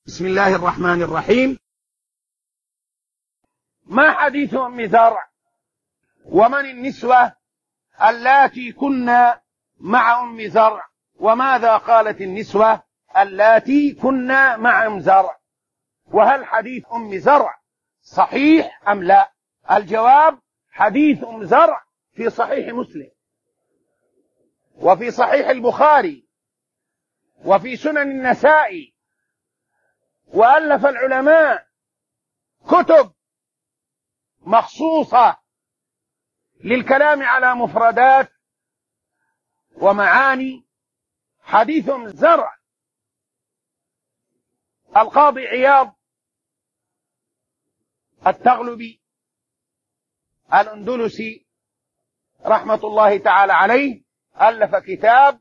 بسم الله الرحمن الرحيم. ما حديث أم زرع؟ ومن النسوة اللاتي كنا مع أم زرع؟ وماذا قالت النسوة اللاتي كنا مع أم زرع؟ وهل حديث أم زرع صحيح أم لا؟ الجواب: حديث أم زرع في صحيح مسلم، وفي صحيح البخاري، وفي سنن النسائي، وألف العلماء كتب مخصوصة للكلام على مفردات ومعاني حديث أم زرع. القاضي عياض التغلبي الأندلسي رحمة الله تعالى عليه ألف كتاب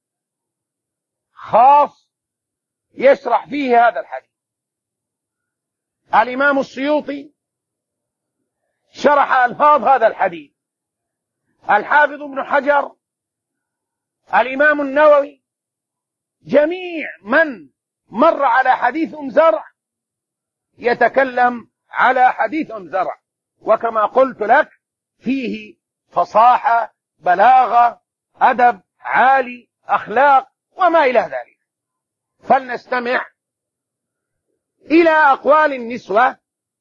خاص يشرح فيه هذا الحديث. الإمام السيوطي شرح ألفاظ هذا الحديث، الحافظ ابن حجر، الإمام النووي، جميع من مر على حديث أم زرع يتكلم على حديث أم زرع، وكما قلت لك فيه فصاحة، بلاغة، أدب عالي، أخلاق، وما إلى ذلك. فلنستمع إلى أقوال النسوة،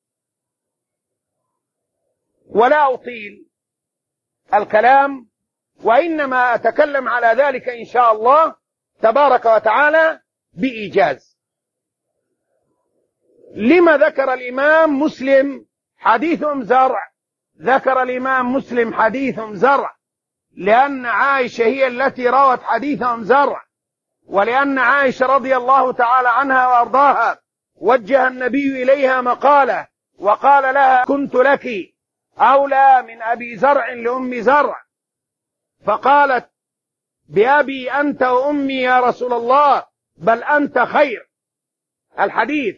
ولا أطيل الكلام، وإنما أتكلم على ذلك إن شاء الله تبارك وتعالى بإيجاز. لما ذكر الإمام مسلم حديث أم زرع؟ ذكر الإمام مسلم حديث أم زرع لأن عائشة هي التي روت حديث أم زرع، ولأن عائشة رضي الله تعالى عنها وأرضاها وجه النبي إليها مقالة وقال لها: كنت لك أولى من أبي زرع لأم زرع، فقالت: بأبي أنت وأمي يا رسول الله، بل أنت خير. الحديث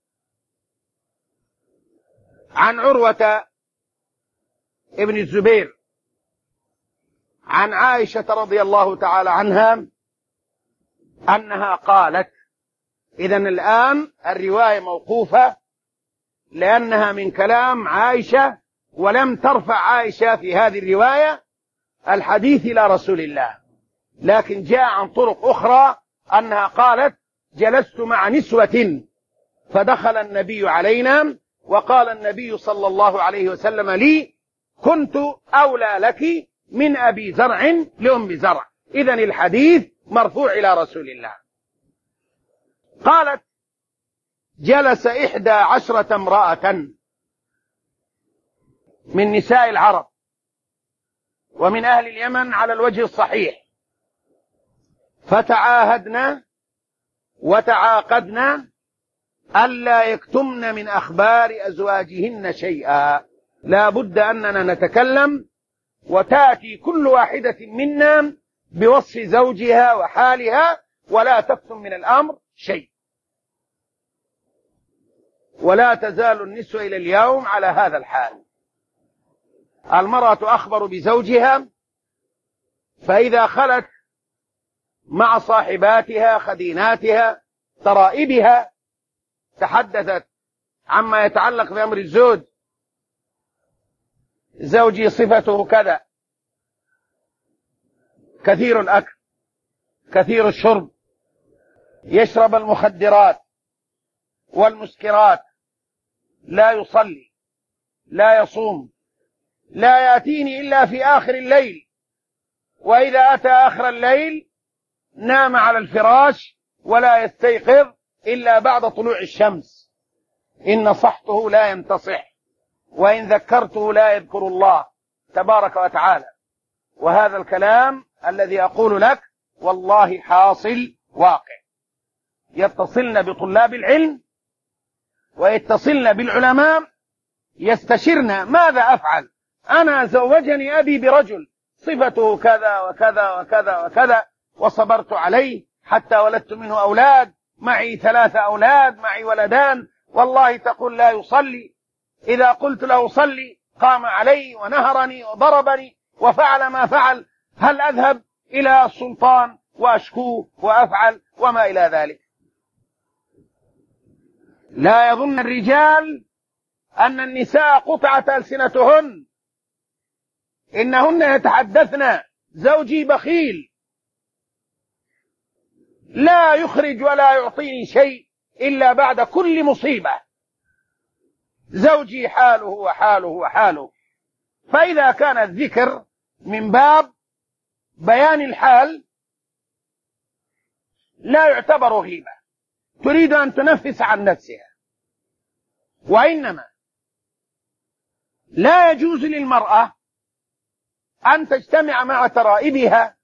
عن عروة ابن الزبير عن عائشة رضي الله تعالى عنها أنها قالت. إذن الآن الرواية موقوفة لأنها من كلام عائشة، ولم ترفع عائشة في هذه الرواية الحديث إلى رسول الله، لكن جاء عن طرق أخرى أنها قالت: جلست مع نسوة فدخل النبي علينا وقال النبي صلى الله عليه وسلم لي: كنت أولى لك من أبي زرع لأم زرع. إذن الحديث مرفوع إلى رسول الله. قالت: جلس 11 امرأة من نساء العرب ومن أهل اليمن على الوجه الصحيح، فتعاهدنا وتعاقدنا ألا يكتمن من أخبار أزواجهن شيئا، لا بد أننا نتكلم، وتأتي كل واحدة منا بوصف زوجها وحالها، ولا تكتم من الأمر شيء. ولا تزال النسوة إلى اليوم على هذا الحال. المرأة أخبر بزوجها، فإذا خلت مع صاحباتها خديناتها ترائبها تحدثت عما يتعلق بأمر الزوج: زوجي صفته كذا، كثير الأكل، كثير الشرب، يشرب المخدرات والمسكرات، لا يصلي، لا يصوم، لا يأتيني إلا في آخر الليل، وإذا أتى آخر الليل نام على الفراش ولا يستيقظ إلا بعد طلوع الشمس، إن نصحته لا ينتصح، وإن ذكرته لا يذكر الله تبارك وتعالى. وهذا الكلام الذي أقول لك والله حاصل واقع. يتصلن بطلاب العلم ويتصلن بالعلماء يستشرن: ماذا أفعل؟ أنا زوجني أبي برجل صفته كذا وكذا وكذا وكذا، وصبرت عليه حتى ولدت منه أولاد، معي 3 أولاد، معي ولدان، والله تقول لا يصلي، إذا قلت له صلي قام علي ونهرني وضربني وفعل ما فعل، هل أذهب إلى السلطان وأشكوه وأفعل وما إلى ذلك؟ لا يظن الرجال أن النساء قطعت ألسنتهن، إنهن يتحدثن زوجي بخيل، لا يخرج ولا يعطيني شيء إلا بعد كل مصيبة، زوجي حاله وحاله وحاله. فإذا كان الذكر من باب بيان الحال لا يعتبر غيبة، تريد أن تنفس عن نفسها. وإنما لا يجوز للمرأة أن تجتمع مع ترائبها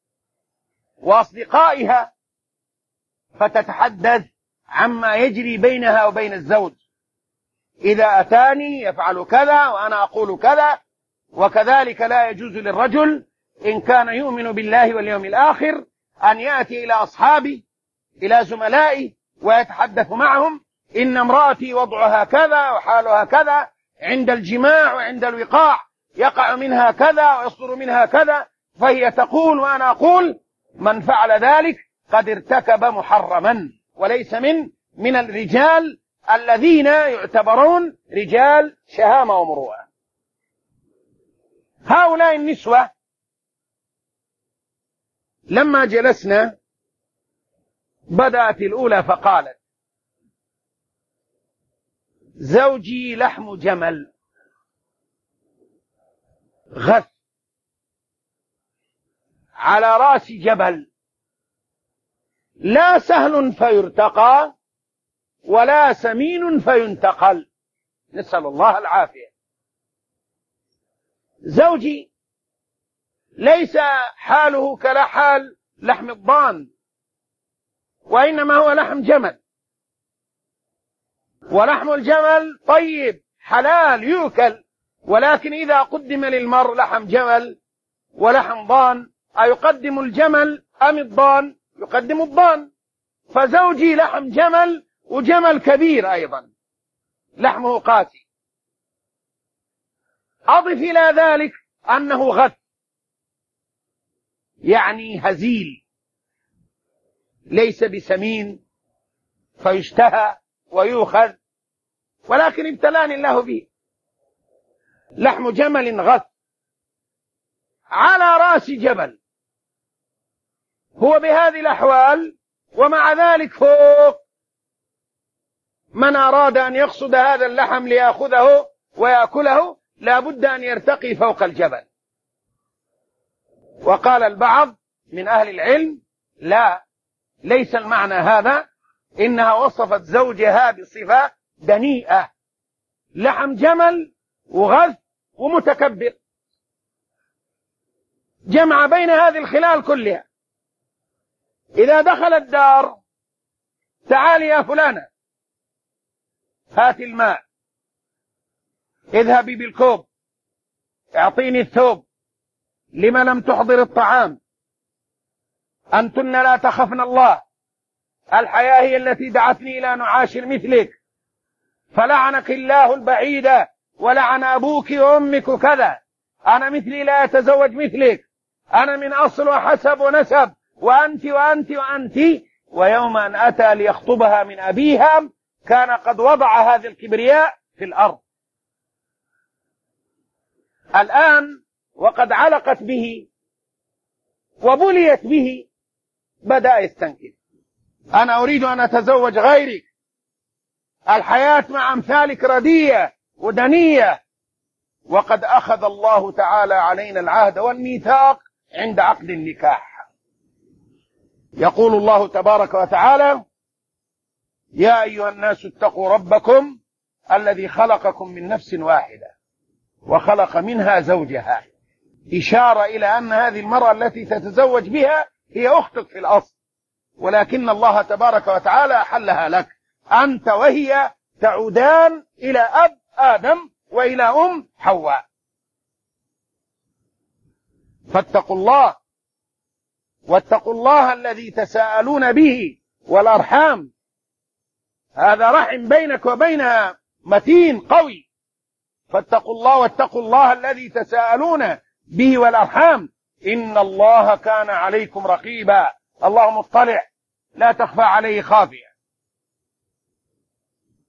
وأصدقائها فتتحدث عما يجري بينها وبين الزوج، إذا أتاني يفعل كذا وأنا أقول كذا. وكذلك لا يجوز للرجل إن كان يؤمن بالله واليوم الآخر أن يأتي إلى أصحابه إلى زملائه ويتحدث معهم إن امرأتي وضعها كذا وحالها كذا، عند الجماع وعند الوقاع يقع منها كذا ويصدر منها كذا، فهي تقول وأنا أقول. من فعل ذلك قد ارتكب محرما، وليس من الرجال الذين يعتبرون رجال شهامة ومروءة. هؤلاء النسوة لما جلسنا بدأت الأولى فقالت: زوجي لحم جمل غث على رأس جبل، لا سهل فيرتقى ولا سمين فينتقل، نسأل الله العافية. زوجي ليس حاله كحال لحم الضان، وإنما هو لحم جمل، ولحم الجمل طيب حلال يؤكل، ولكن إذا قدم للمرء لحم جمل ولحم ضان أيقدم الجمل أم الضان؟ يقدم الضان. فزوجي لحم جمل، وجمل كبير أيضا لحمه قاسي. أضف إلى ذلك أنه غث، يعني هزيل، ليس بسمين فيشتهى ويؤخذ، ولكن ابتلاني الله به. لحم جمل غث على رأس جبل، هو بهذه الأحوال، ومع ذلك فوق. من أراد أن يقصد هذا اللحم ليأخذه ويأكله لا بد أن يرتقي فوق الجبل. وقال البعض من أهل العلم: لا، ليس المعنى هذا، إنها وصفت زوجها بصفة دنيئة، لحم جمل وغث ومتكبر، جمع بين هذه الخلال كلها. إذا دخل الدار: تعالي يا فلانة، هات الماء، اذهبي بالكوب، اعطيني الثوب، لما لم تحضر الطعام؟ أنتن لا تخفن الله، الحياة هي التي دعتني إلى نعاشر مثلك، فلعنك الله البعيدة ولعن أبوك وأمك كذا، أنا مثلي لا يتزوج مثلك، أنا من أصل وحسب ونسب، وأنت وأنت وأنت. ويوم أن أتى ليخطبها من أبيها كان قد وضع هذا الكبرياء في الأرض. الآن وقد علقت به وبليت به بدأ يستنكر: أنا أريد أن أتزوج غيرك، الحياة مع أمثالك ردية ودنية، وقد أخذ الله تعالى علينا العهد والميثاق عند عقد النكاح. يقول الله تبارك وتعالى: يا أيها الناس اتقوا ربكم الذي خلقكم من نفس واحدة وخلق منها زوجها، إشارة إلى أن هذه المرأة التي تتزوج بها هي أختك في الأصل، ولكن الله تبارك وتعالى أحلها لك، أنت وهي تعودان إلى أب آدم وإلى أم حواء. فاتقوا الله، واتقوا الله الذي تساءلون به والأرحام، هذا رحم بينك وبينها متين قوي. فاتقوا الله، واتقوا الله الذي تساءلون به والأرحام، إن الله كان عليكم رقيبا. الله مطلع لا تخفى عليه خافية.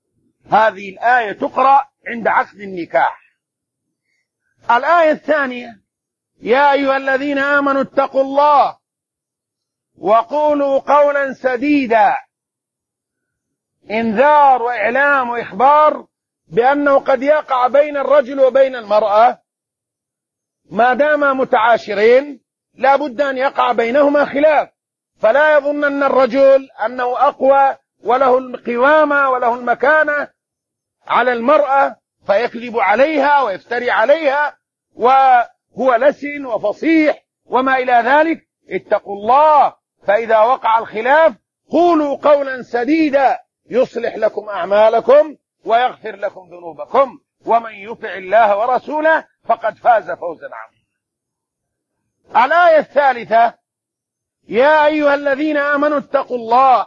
هذه الآية تقرأ عند عقد النكاح. الآية الثانية: يا أيها الذين آمنوا اتقوا الله وقولوا قولا سديدا. إنذار وإعلام وإخبار بأنه قد يقع بين الرجل وبين المرأة ما دام متعاشرين لا بد أن يقع بينهما خلاف، فلا يظنن الرجل أنه أقوى وله القوامة وله المكانة على المرأة فيكذب عليها ويفتري عليها وهو لسن وفصيح وما إلى ذلك. اتقوا الله، فإذا وقع الخلاف قولوا قولا سديدا يصلح لكم أعمالكم ويغفر لكم ذنوبكم ومن يطع الله ورسوله فقد فاز فوزا عظيما. الآية الثالثة: يا أيها الذين آمنوا اتقوا الله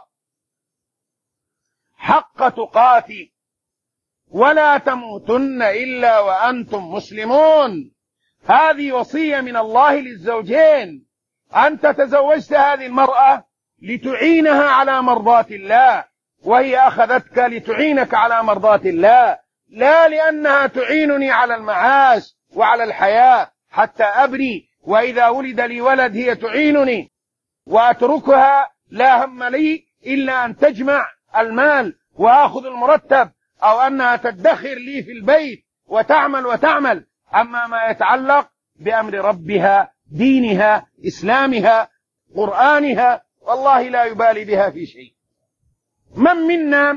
حق تقاته ولا تموتن إلا وأنتم مسلمون. هذه وصية من الله للزوجين. أنت تزوجت هذه المرأة لتعينها على مرضاة الله، وهي أخذتك لتعينك على مرضاة الله، لا لأنها تعينني على المعاش وعلى الحياة حتى أبني، وإذا ولد لي ولد هي تعينني وأتركها لا هم لي إلا أن تجمع المال وأخذ المرتب، أو أنها تدخر لي في البيت وتعمل. أما ما يتعلق بأمر ربها، دينها، إسلامها، قرآنها، والله لا يبالي بها في شيء. من منا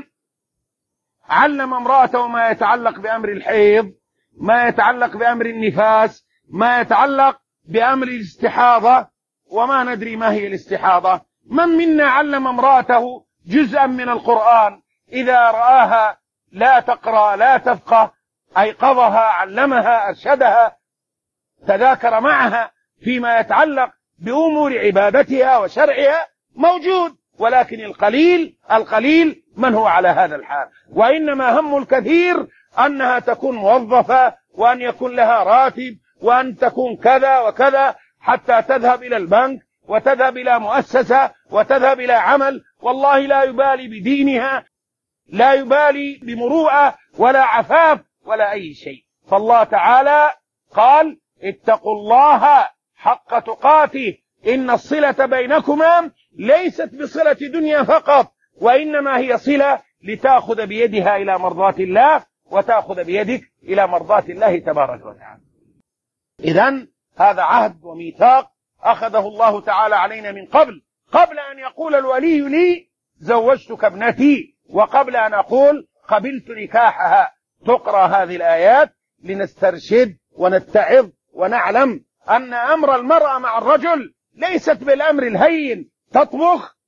علم امرأته ما يتعلق بأمر الحيض، ما يتعلق بأمر النفاس، ما يتعلق بأمر الاستحاضة، وما ندري ما هي الاستحاضة؟ من منا علم امرأته جزءا من القرآن إذا رآها لا تقرأ لا تفقه أيقظها، علمها، أرشدها، تذاكر معها فيما يتعلق بأمور عبادتها وشرعها؟ موجود، ولكن القليل من هو على هذا الحال. وإنما هم الكثير أنها تكون موظفة، وأن يكون لها راتب، وأن تكون كذا وكذا، حتى تذهب إلى البنك وتذهب إلى مؤسسة وتذهب إلى عمل، والله لا يبالي بدينها، لا يبالي بمروءة ولا عفاف ولا أي شيء. فالله تعالى قال: اتقوا الله حق تقاته، إن الصلة بينكما ليست بصلة دنيا فقط، وإنما هي صلة لتأخذ بيدها إلى مرضاة الله وتأخذ بيدك إلى مرضاة الله تبارك وتعالى. إذن هذا عهد وميثاق أخذه الله تعالى علينا من قبل أن يقول الولي لي زوجتك ابنتي، وقبل أن أقول قبلت نكاحها. تقرأ هذه الآيات لنسترشد ونتعظ ونعلم أن أمر المرأة مع الرجل ليست بالأمر الهين، تطبخ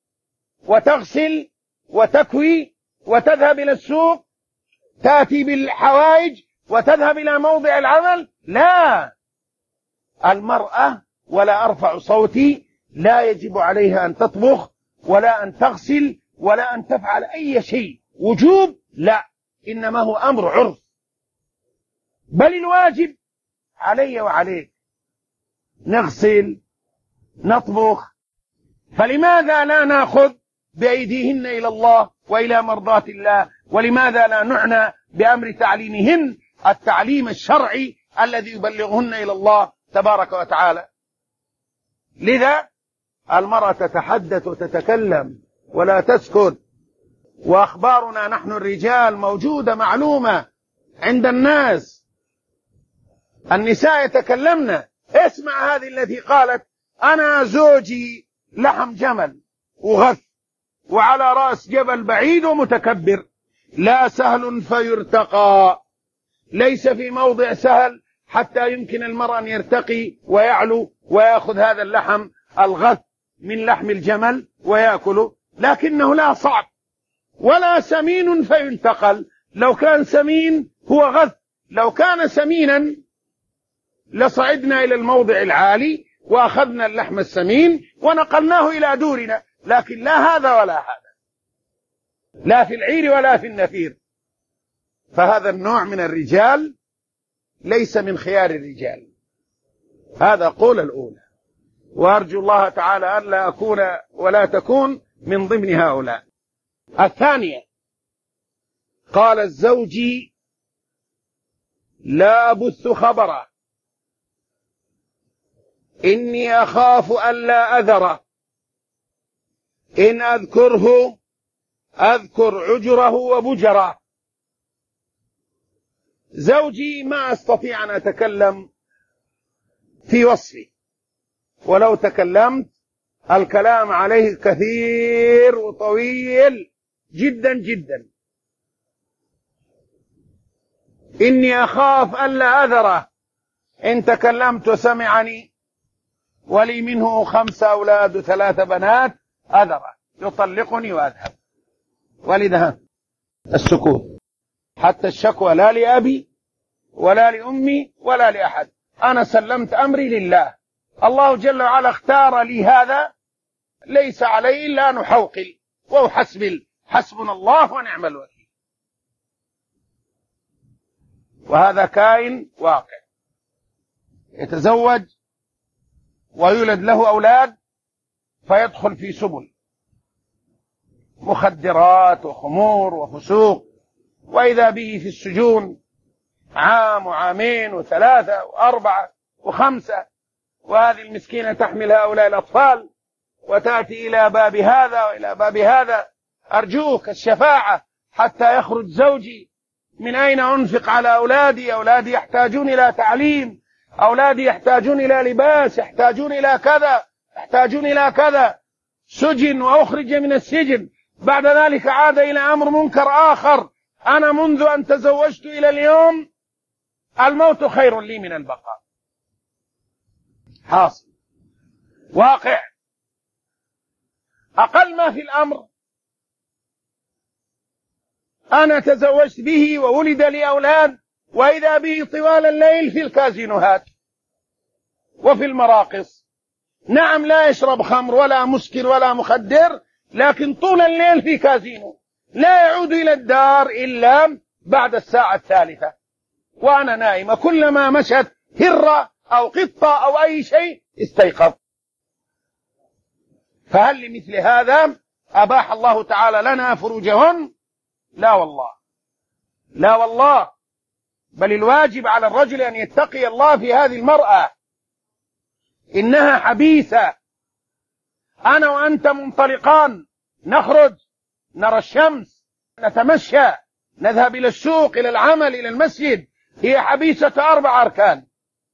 وتغسل وتكوي وتذهب إلى السوق، تأتي بالحوائج وتذهب إلى موضع العمل. لا، المرأة، ولا أرفع صوتي، لا يجب عليها أن تطبخ ولا أن تغسل ولا أن تفعل أي شيء وجوب، لا، إنما هو أمر عرف، بل الواجب علي وعليك نغسل نطبخ. فلماذا لا نأخذ بأيديهن إلى الله وإلى مرضاة الله؟ ولماذا لا نعنى بأمر تعليمهن التعليم الشرعي الذي يبلغهن إلى الله تبارك وتعالى؟ لذا المرأة تتحدث وتتكلم ولا تسكت، وأخبارنا نحن الرجال موجودة معلومة عند الناس. النساء يتكلمن. اسمع هذه التي قالت: أنا زوجي لحم جمل وغث وعلى رأس جبل بعيد ومتكبر، لا سهل فيرتقى، ليس في موضع سهل حتى يمكن المرأة أن يرتقي ويعلو ويأخذ هذا اللحم الغث من لحم الجمل ويأكله، لكنه لا صعب، ولا سمين فينتقل. لو كان سمين هو غث، لو كان سمينا لصعدنا إلى الموضع العالي وأخذنا اللحم السمين ونقلناه إلى دورنا، لكن لا هذا ولا هذا، لا في العير ولا في النفير. فهذا النوع من الرجال ليس من خيار الرجال. هذا قول الأولى، وأرجو الله تعالى أن لا أكون ولا تكون من ضمن هؤلاء. الثانية: قال الزوجي لا أبث خبره إني أخاف ألا أذره إن أذكره أذكر عجره وبجره. زوجي ما أستطيع أن أتكلم في وصفه، ولو تكلمت الكلام عليه كثير وطويل جدا جدا. إني أخاف ألا أذره إن تكلمت وسمعني، ولي منه 5 أولاد و3 بنات، أذره يطلقني وأذهب. ولذا السكوت، حتى الشكوى لا لأبي ولا لأمي ولا لأحد. أنا سلمت أمري لله، الله جل وعلا اختار لي هذا، ليس علي إلا أن أحوقل وأحسبل، حسبنا الله ونعم الوكيل. وهذا كائن واقع، يتزوج ويولد له أولاد فيدخل في سبل مخدرات وخمور وفسوق، وإذا به في السجون 1 و2 و3 و4 و5، وهذه المسكينة تحمل هؤلاء الأطفال وتأتي إلى باب هذا وإلى باب هذا. أرجوك الشفاعة حتى يخرج زوجي. من أين أنفق على أولادي؟ أولادي يحتاجون إلى تعليم، أولادي يحتاجون إلى لباس، يحتاجون إلى كذا، يحتاجون إلى كذا. سجن وأخرج من السجن، بعد ذلك عاد إلى أمر منكر آخر. أنا منذ أن تزوجت إلى اليوم الموت خير لي من البقاء. حاصل واقع. أقل ما في الأمر أنا تزوجت به وولد لي أولاد، وإذا به طوال الليل في الكازينوهات وفي المراقص. نعم لا يشرب خمر ولا مسكر ولا مخدر، لكن طول الليل في كازينو، لا يعود إلى الدار إلا بعد الساعة 3 وأنا نائمة. كلما مشت هرة أو قطة أو أي شيء استيقظ. فهل لمثل هذا أباح الله تعالى لنا فروجهن؟ لا والله، لا والله، بل الواجب على الرجل أن يتقي الله في هذه المرأة، إنها حبيسة. أنا وأنت منطلقان، نخرج، نرى الشمس، نتمشى، نذهب إلى السوق، إلى العمل، إلى المسجد، هي حبيسة 4 أركان.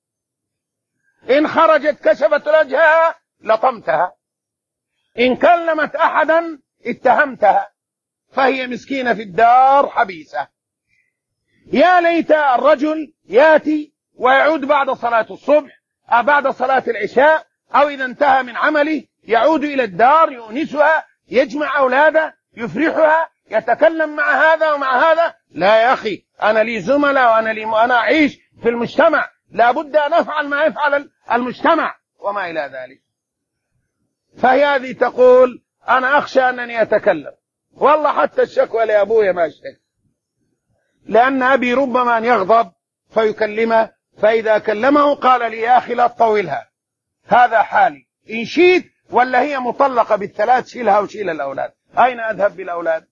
إن خرجت كشفت وجهها لطمتها، إن كلمت أحدا اتهمتها، فهي مسكينة في الدار حبيسة. يا ليت الرجل يأتي ويعود بعد صلاة الصبح أو بعد صلاة العشاء، أو إذا انتهى من عمله يعود إلى الدار، يؤنسها، يجمع أولاده، يفرحها، يتكلم مع هذا ومع هذا. لا يا أخي، أنا لي زملاء وأنا أعيش في المجتمع، لا بد أن أفعل ما يفعل المجتمع وما إلى ذلك. فهي هذه تقول أنا أخشى أنني أتكلم، والله حتى الشكوى لأبويا ما اشتكي، لأن أبي ربما أن يغضب فيكلمه، فإذا كلمه قال لي يا أخي لا تطولها، هذا حالي، إن شئت ولا هي مطلقة بال3 شيلها وشيل الأولاد، أين أذهب بالأولاد؟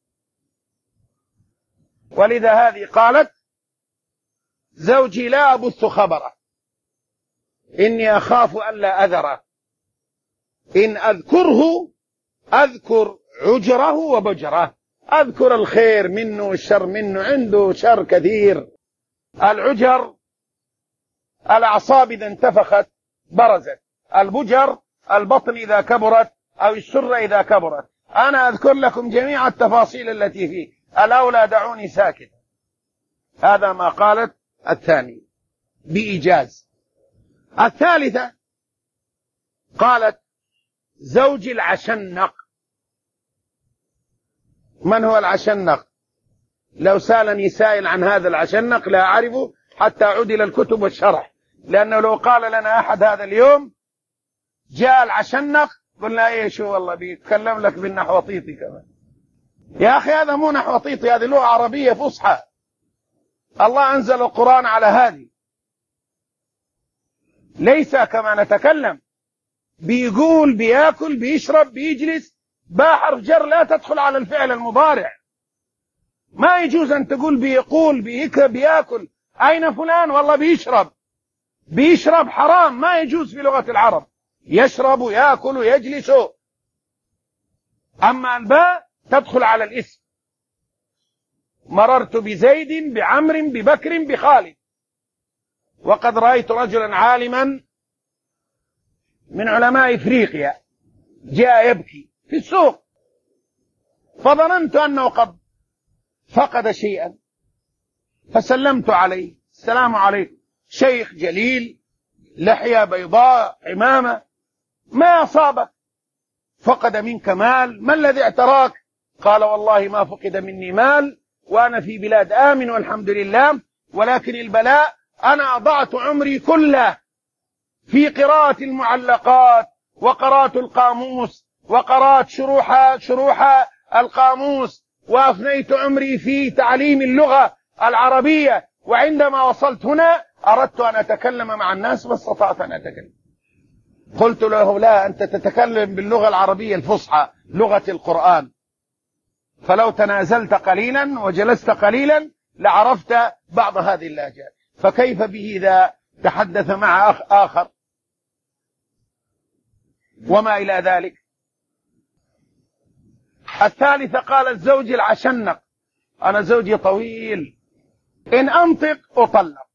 ولذا هذه قالت زوجي لا أبث خبره إني أخاف ألا أذره إن أذكره أذكر عجره وبجره. أذكر الخير منه والشر منه، عنده شر كثير. العجر الأعصاب إذا انتفخت برزت، البجر البطن إذا كبرت أو السرة إذا كبرت. أنا أذكر لكم جميع التفاصيل التي فيه، الأولى دعوني ساكت. هذا ما قالت الثاني بإيجاز. الثالثة قالت زوجي العشنق. من هو العشنق؟ لو سألني سائل عن هذا العشنق لا أعرفه حتى أعود إلى الكتب والشرح، لأنه لو قال لنا أحد هذا اليوم جاء العشنق قلنا إيه شو والله بيتكلم لك بالنحوطيطي كمان. يا أخي هذا مو نحوطيطي، هذه لغة عربية فصحى، الله أنزل القرآن على هذه، ليس كما نتكلم بيقول بياكل بيشرب بيجلس، باء حرف جر لا تدخل على الفعل المضارع، ما يجوز أن تقول بيقول بيأكل. أين فلان؟ والله بيشرب حرام، ما يجوز في لغة العرب. يشرب يأكل يجلس. أما الباء تدخل على الاسم. مررت بزيد بعمر ببكر بخالد. وقد رأيت رجلا عالما من علماء إفريقيا جاء يبكي في السوق، فظننت أنه قد فقد شيئا، فسلمت عليه: السلام عليكم. شيخ جليل، لحية بيضاء، عمامة، ما أصابك؟ فقد منك مال، ما الذي اعتراك؟ قال: والله ما فقد مني مال، وأنا في بلاد آمن والحمد لله، ولكن البلاء أنا أضعت عمري كله في قراءة المعلقات، وقراءة القاموس، وقراءة شروح القاموس، وأفنيت عمري في تعليم اللغة العربية، وعندما وصلت هنا أردت أن أتكلم مع الناس ما استطعت أن أتكلم. قلت له: لا، أنت تتكلم باللغة العربية الفصحى، لغة القرآن، فلو تنازلت قليلا وجلست قليلا لعرفت بعض هذه اللهجات، فكيف به إذا تحدث مع آخر وما إلى ذلك. الثالثة قال الزوج العشنق: أنا زوجي طويل، إن أنطق أطلق.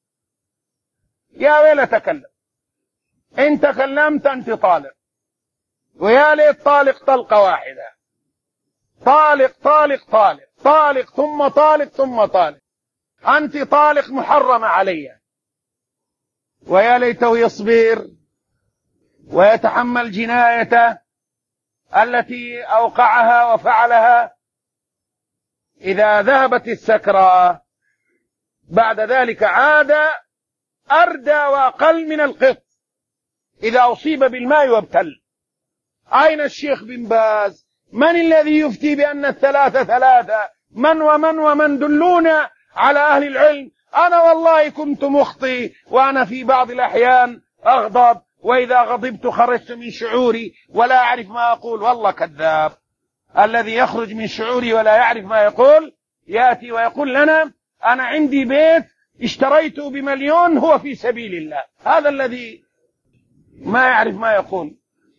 يا ويل تكلم، إن تكلمت أنت طالق، ويا ليت طالق طلقة واحدة، طالق طالق طالق طالق ثم طالق ثم طالق، أنت طالق محرمة علي. ويا ليته يصبر ويتحمل جنايته التي أوقعها وفعلها. إذا ذهبت السكرة بعد ذلك عاد أردى وأقل من القط إذا أصيب بالماء وابتل. أين الشيخ بن باز؟ من الذي يفتي بأن الثلاثة ثلاثة؟ من دلونا على أهل العلم. أنا والله كنت مخطئ، وأنا في بعض الأحيان أغضب، وإذا غضبت خرجت من شعوري ولا أعرف ما أقول. والله كذاب الذي يخرج من شعوري ولا يعرف ما يقول، يأتي ويقول لنا: أنا عندي بيت اشتريته ب1,000,000 هو في سبيل الله. هذا الذي ما يعرف ما يقول.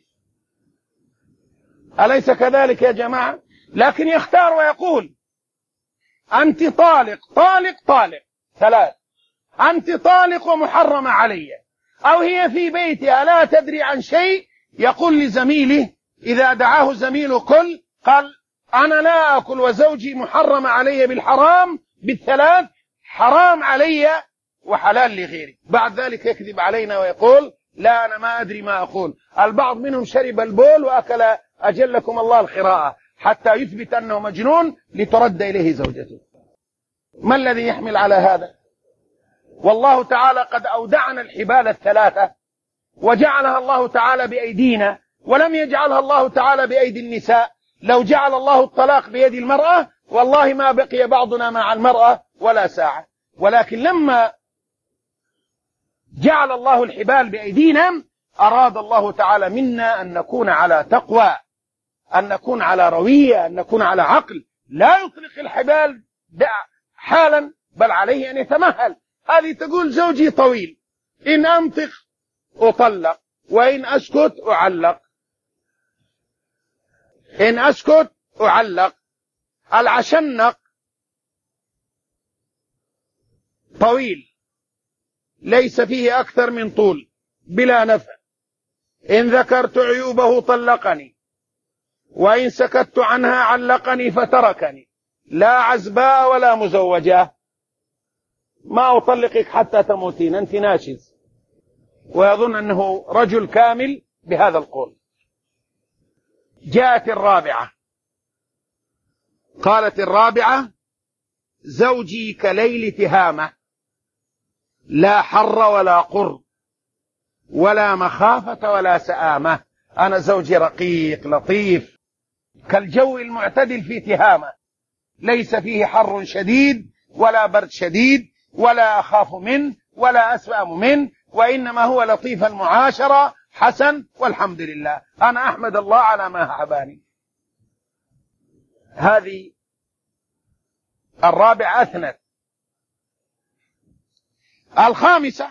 أليس كذلك يا جماعة؟ لكن يختار ويقول: أنت طالق طالق طالق 3، أنت طالق ومحرمة علي. أو هي في بيتها لا تدري عن شيء، يقول لزميله إذا دعاه زميله كل، قال: أنا لا أكل وزوجي محرم علي بالحرام ب3، حرام علي وحلال لغيري. بعد ذلك يكذب علينا ويقول: لا، أنا ما أدري ما أقول. البعض منهم شرب البول وأكل أجلكم الله الخراءة حتى يثبت أنه مجنون لترد إليه زوجته. ما الذي يحمل على هذا؟ والله تعالى قد أودعنا الحبال ال3 وجعلها الله تعالى بأيدينا، ولم يجعلها الله تعالى بأيدي النساء. لو جعل الله الطلاق بيد المرأة والله ما بقي بعضنا مع المرأة ولا ساعة. ولكن لما جعل الله الحبال بأيدينا أراد الله تعالى منا أن نكون على تقوى، أن نكون على روية، أن نكون على عقل. لا يطلق الحبال حالا، بل عليه أن يتمهل. هذه تقول: زوجي طويل، إن أنطق أطلق، وإن أسكت أعلق. إن أسكت أعلق. العشنق طويل ليس فيه أكثر من طول بلا نفع، إن ذكرت عيوبه طلقني، وإن سكت عنها علقني فتركني، لا عزباء ولا مزوجة. ما أطلقك حتى تموتين، أنت ناشز. ويظن أنه رجل كامل بهذا القول. جاءت الرابعة، قالت الرابعة: زوجي كليل تهامة، لا حر ولا قر ولا مخافة ولا سآمة. أنا زوجي رقيق لطيف كالجو المعتدل في تهامة، ليس فيه حر شديد ولا برد شديد ولا أخاف منه ولا أسأم منه، وإنما هو لطيف المعاشرة حسن، والحمد لله. أنا أحمد الله على ما هباني. هذه الرابع أثنت. الخامسة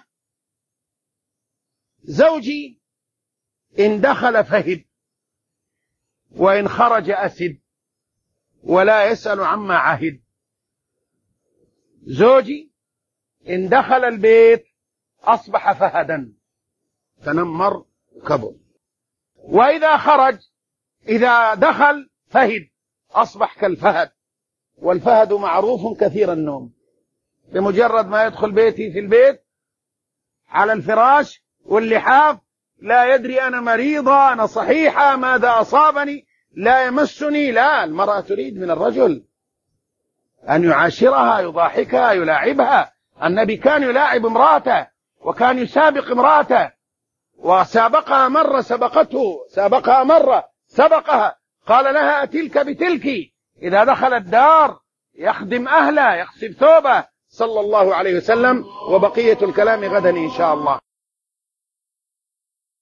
زوجي إن دخل فهد وإن خرج أسد ولا يسأل عما عهد. زوجي إن دخل البيت أصبح فهدا، تنمر كبر، وإذا خرج إذا دخل فهد أصبح كالفهد، والفهد معروف كثير النوم، بمجرد ما يدخل بيتي في البيت على الفراش واللحاف لا يدري أنا مريضة أنا صحيحة ماذا أصابني، لا يمسني. لا، المرأة تريد من الرجل أن يعاشرها يضاحكها يلاعبها. النبي كان يلاعب امرأته وكان يسابق امرأته، وسابقها مرة سبقته، سابقها مرة سبقها، قال لها أتلك بتلك. إذا دخل الدار يخدم أهله يخسف ثوبه صلى الله عليه وسلم. وبقية الكلام غدا إن شاء الله.